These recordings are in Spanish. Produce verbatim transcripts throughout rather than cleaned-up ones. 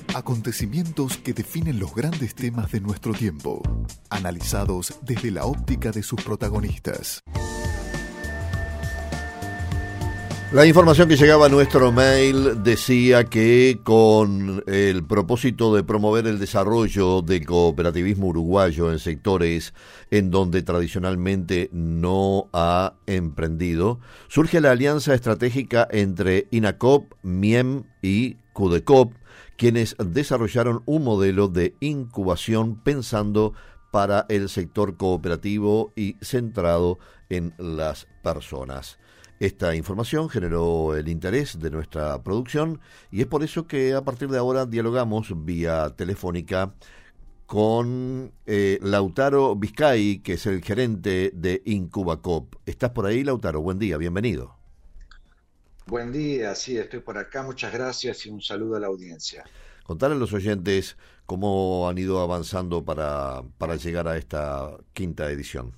Acontecimientos que definen los grandes temas de nuestro tiempo, analizados desde la óptica de sus protagonistas. La información que llegaba a nuestro mail decía que con el propósito de promover el desarrollo del cooperativismo uruguayo en sectores en donde tradicionalmente no ha emprendido, surge la alianza estratégica entre INACOP, MIEM y CUDECOP, quienes desarrollaron un modelo de incubación pensando para el sector cooperativo y centrado en las personas. Esta información generó el interés de nuestra producción y es por eso que a partir de ahora dialogamos vía telefónica con eh, Lautaro Vizcay, que es el gerente de INCUBACOP. ¿Estás por ahí, Lautaro? Buen día, bienvenido. Buen día, sí, estoy por acá. Muchas gracias y un saludo a la audiencia. Contarle a los oyentes cómo han ido avanzando para, para llegar a esta quinta edición.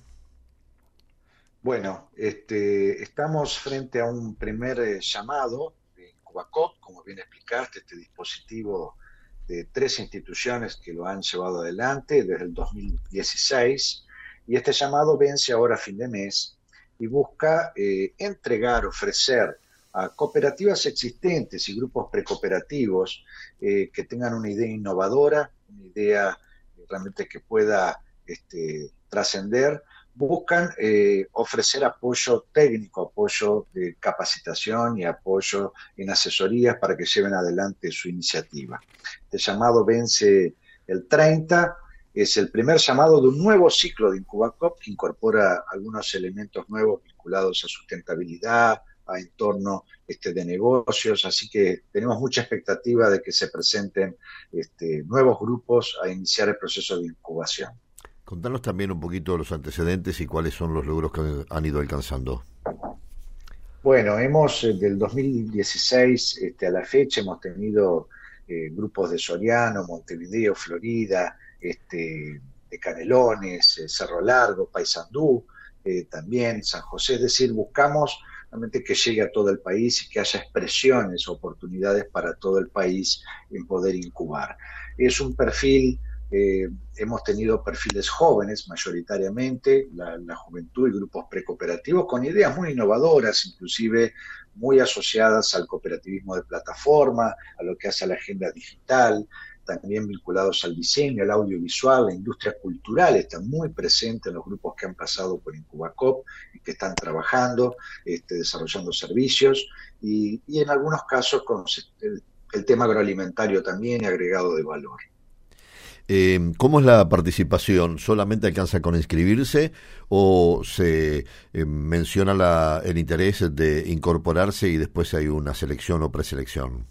Bueno, este, estamos frente a un primer eh, llamado de INCUBACOP, como bien explicaste, este dispositivo de tres instituciones que lo han llevado adelante desde el dos mil dieciséis, y este llamado vence ahora a fin de mes y busca eh, entregar, ofrecer a cooperativas existentes y grupos precooperativos eh, que tengan una idea innovadora, una idea realmente que pueda este, trascender. Buscan eh, ofrecer apoyo técnico, apoyo de capacitación y apoyo en asesorías para que lleven adelante su iniciativa. Este llamado vence el treinta, es el primer llamado de un nuevo ciclo de INCUBACOP que incorpora algunos elementos nuevos vinculados a sustentabilidad, a entorno este, de negocios, así que tenemos mucha expectativa de que se presenten este, nuevos grupos a iniciar el proceso de incubación. Contanos también un poquito los antecedentes y cuáles son los logros que han ido alcanzando. Bueno, hemos, del dos mil dieciséis este, a la fecha, hemos tenido eh, grupos de Soriano, Montevideo, Florida, este, de Canelones, eh, Cerro Largo, Paysandú, eh, también San José, es decir, buscamos realmente que llegue a todo el país y que haya expresiones, oportunidades para todo el país en poder incubar. Es un perfil... Eh, hemos tenido perfiles jóvenes mayoritariamente, la, la juventud y grupos precooperativos con ideas muy innovadoras, inclusive muy asociadas al cooperativismo de plataforma, a lo que hace a la agenda digital, también vinculados al diseño, al audiovisual, la industria cultural está muy presente en los grupos que han pasado por INCUBACOP y que están trabajando, este, desarrollando servicios y, y en algunos casos con el, el tema agroalimentario también y agregado de valor. Eh, ¿Cómo es la participación? ¿Solamente alcanza con inscribirse o se eh, menciona la, el interés de incorporarse y después hay una selección o preselección?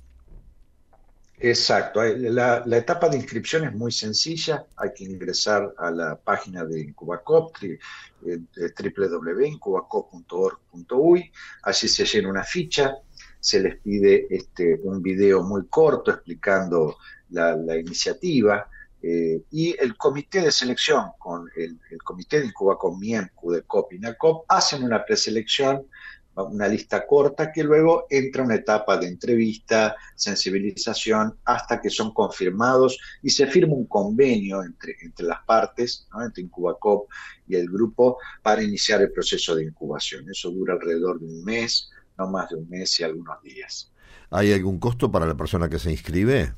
Exacto. La, la etapa de inscripción es muy sencilla. Hay que ingresar a la página de INCUBACOP, w w w punto incubacop punto org punto u y. Allí se llena una ficha, se les pide este, un video muy corto explicando la, la iniciativa. Eh, y el comité de selección con el, el comité de INCUBACOP, MIEM, CUDECOP y INACOP hacen una preselección, una lista corta que luego entra una etapa de entrevista, sensibilización, hasta que son confirmados y se firma un convenio entre, entre las partes, ¿no? Entre INCUBACOP y el grupo para iniciar el proceso de incubación. Eso dura alrededor de un mes, no más de un mes y algunos días. ¿Hay algún costo para la persona que se inscribe?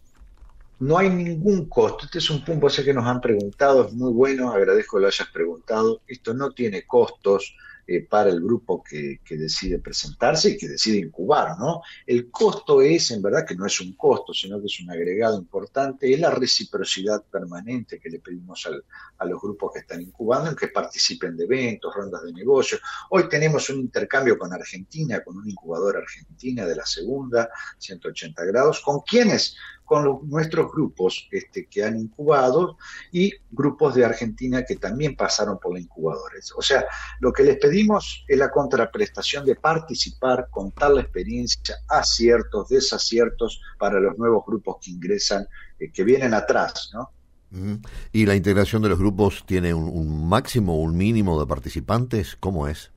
No hay ningún costo. Este es un punto que nos han preguntado, es muy bueno, agradezco que lo hayas preguntado. Esto no tiene costos eh, para el grupo que, que decide presentarse y que decide incubar, ¿no? El costo es, en verdad, que no es un costo, sino que es un agregado importante, es la reciprocidad permanente que le pedimos al, a los grupos que están incubando, en que participen de eventos, rondas de negocios. Hoy tenemos un intercambio con Argentina, con una incubadora argentina de la segunda, ciento ochenta grados, ¿con quiénes? Con los, nuestros grupos este, que han incubado y grupos de Argentina que también pasaron por la incubadora. O sea, lo que les pedimos es la contraprestación de participar, contar la experiencia, aciertos, desaciertos para los nuevos grupos que ingresan, eh, que vienen atrás, ¿no? Uh-huh. ¿Y la integración de los grupos tiene un, un máximo o un mínimo de participantes? ¿Cómo es?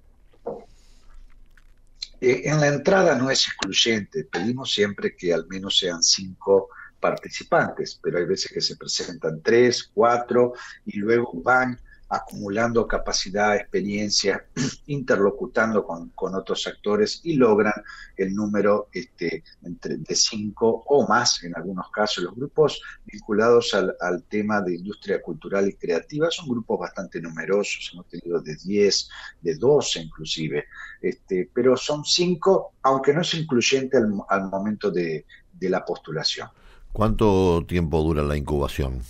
Eh, en la entrada no es excluyente, pedimos siempre que al menos sean cinco participantes, pero hay veces que se presentan tres, cuatro y luego van acumulando capacidad, experiencia, interlocutando con, con otros actores y logran el número este, entre, de cinco o más en algunos casos. Los grupos vinculados al, al tema de industria cultural y creativa son grupos bastante numerosos, hemos tenido de diez, de doce inclusive, este, pero son cinco, aunque no es incluyente al, al momento de, de la postulación. ¿Cuánto tiempo dura la incubación?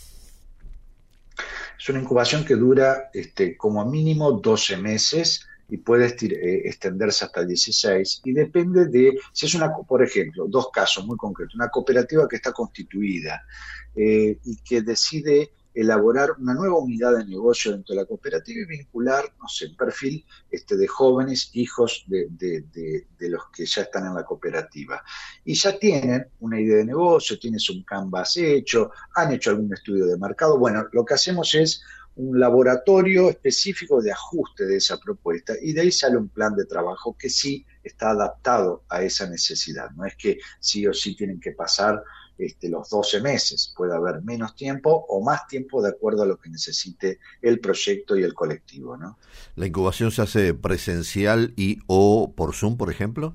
Es una incubación que dura este, como mínimo doce meses y puede estir, eh, extenderse hasta dieciséis y depende de, si es una, por ejemplo, dos casos muy concretos, una cooperativa que está constituida eh, y que decide elaborar una nueva unidad de negocio dentro de la cooperativa y vincular, no sé, un perfil este, de jóvenes, hijos de, de, de, de los que ya están en la cooperativa. Y ya tienen una idea de negocio, tienen un canvas hecho, han hecho algún estudio de mercado. Bueno, lo que hacemos es un laboratorio específico de ajuste de esa propuesta y de ahí sale un plan de trabajo que sí está adaptado a esa necesidad. No es que sí o sí tienen que pasar Este, los doce meses, puede haber menos tiempo o más tiempo de acuerdo a lo que necesite el proyecto y el colectivo, ¿no? ¿La incubación se hace presencial y o por Zoom, por ejemplo?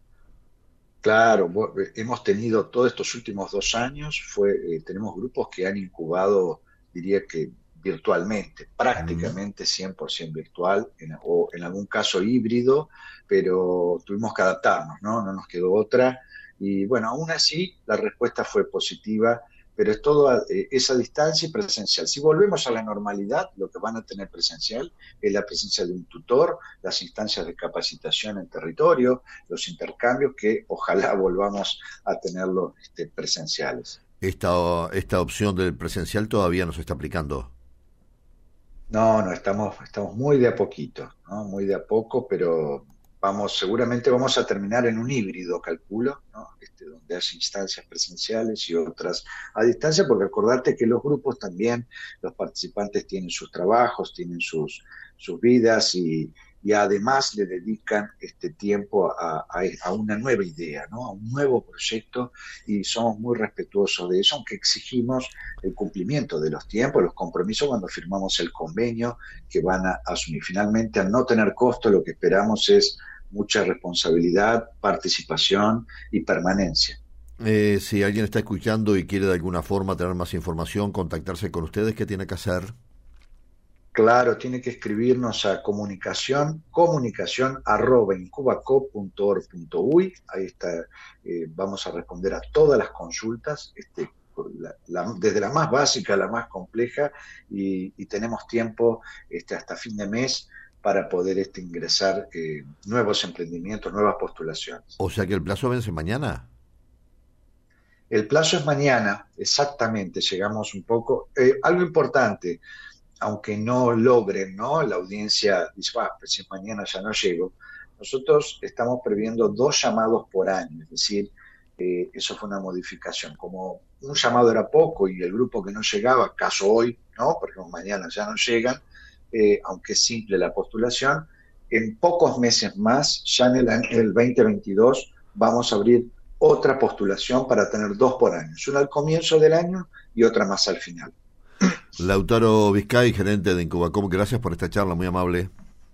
Claro, hemos tenido todos estos últimos dos años, fue, eh, tenemos grupos que han incubado, diría que virtualmente, prácticamente cien por ciento virtual, en, o en algún caso híbrido, pero tuvimos que adaptarnos, ¿no? No nos quedó otra. Y bueno, aún así la respuesta fue positiva, pero es todo a eh, esa distancia y presencial. Si volvemos a la normalidad, lo que van a tener presencial es la presencia de un tutor, las instancias de capacitación en territorio, los intercambios que ojalá volvamos a tenerlos este, presenciales. Esta, esta opción del presencial todavía no se está aplicando. No, no, estamos, estamos muy de a poquito, ¿no? Muy de a poco, pero vamos, seguramente vamos a terminar en un híbrido, calculo, ¿no? Este, donde haya instancias presenciales y otras a distancia, porque acordate que los grupos también, los participantes tienen sus trabajos, tienen sus, sus vidas y, y además le dedican este tiempo a, a, a una nueva idea, ¿no? A un nuevo proyecto y somos muy respetuosos de eso, aunque exigimos el cumplimiento de los tiempos, los compromisos cuando firmamos el convenio que van a asumir. Finalmente, al no tener costo, lo que esperamos es mucha responsabilidad, participación y permanencia. Eh, si alguien está escuchando y quiere de alguna forma tener más información, contactarse con ustedes, ¿qué tiene que hacer? Claro, tiene que escribirnos a comunicación, comunicación arroba incubacop punto org punto uy. Ahí está, eh, vamos a responder a todas las consultas, este, la, la, desde la más básica a la más compleja, y, y tenemos tiempo este, hasta fin de mes para poder este, ingresar eh, nuevos emprendimientos, nuevas postulaciones. O sea que el plazo vence mañana. El plazo es mañana, exactamente, llegamos un poco. Eh, algo importante, aunque no logren, ¿no? La audiencia dice, ah, pues si mañana ya no llego. Nosotros estamos previendo dos llamados por año, es decir, eh, eso fue una modificación. Como un llamado era poco y el grupo que no llegaba, caso hoy, ¿no? Porque mañana ya no llegan, eh, aunque es simple la postulación, en pocos meses más, ya en el, el veinte veintidós, vamos a abrir otra postulación para tener dos por año, una al comienzo del año y otra más al final. Lautaro Vizcay, gerente de Incubacop, gracias por esta charla, muy amable.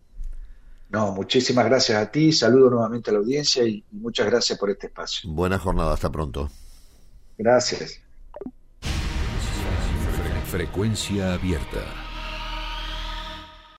No, muchísimas gracias a ti, saludo nuevamente a la audiencia y, y muchas gracias por este espacio. Buena jornada, hasta pronto. Gracias. Frecuencia abierta.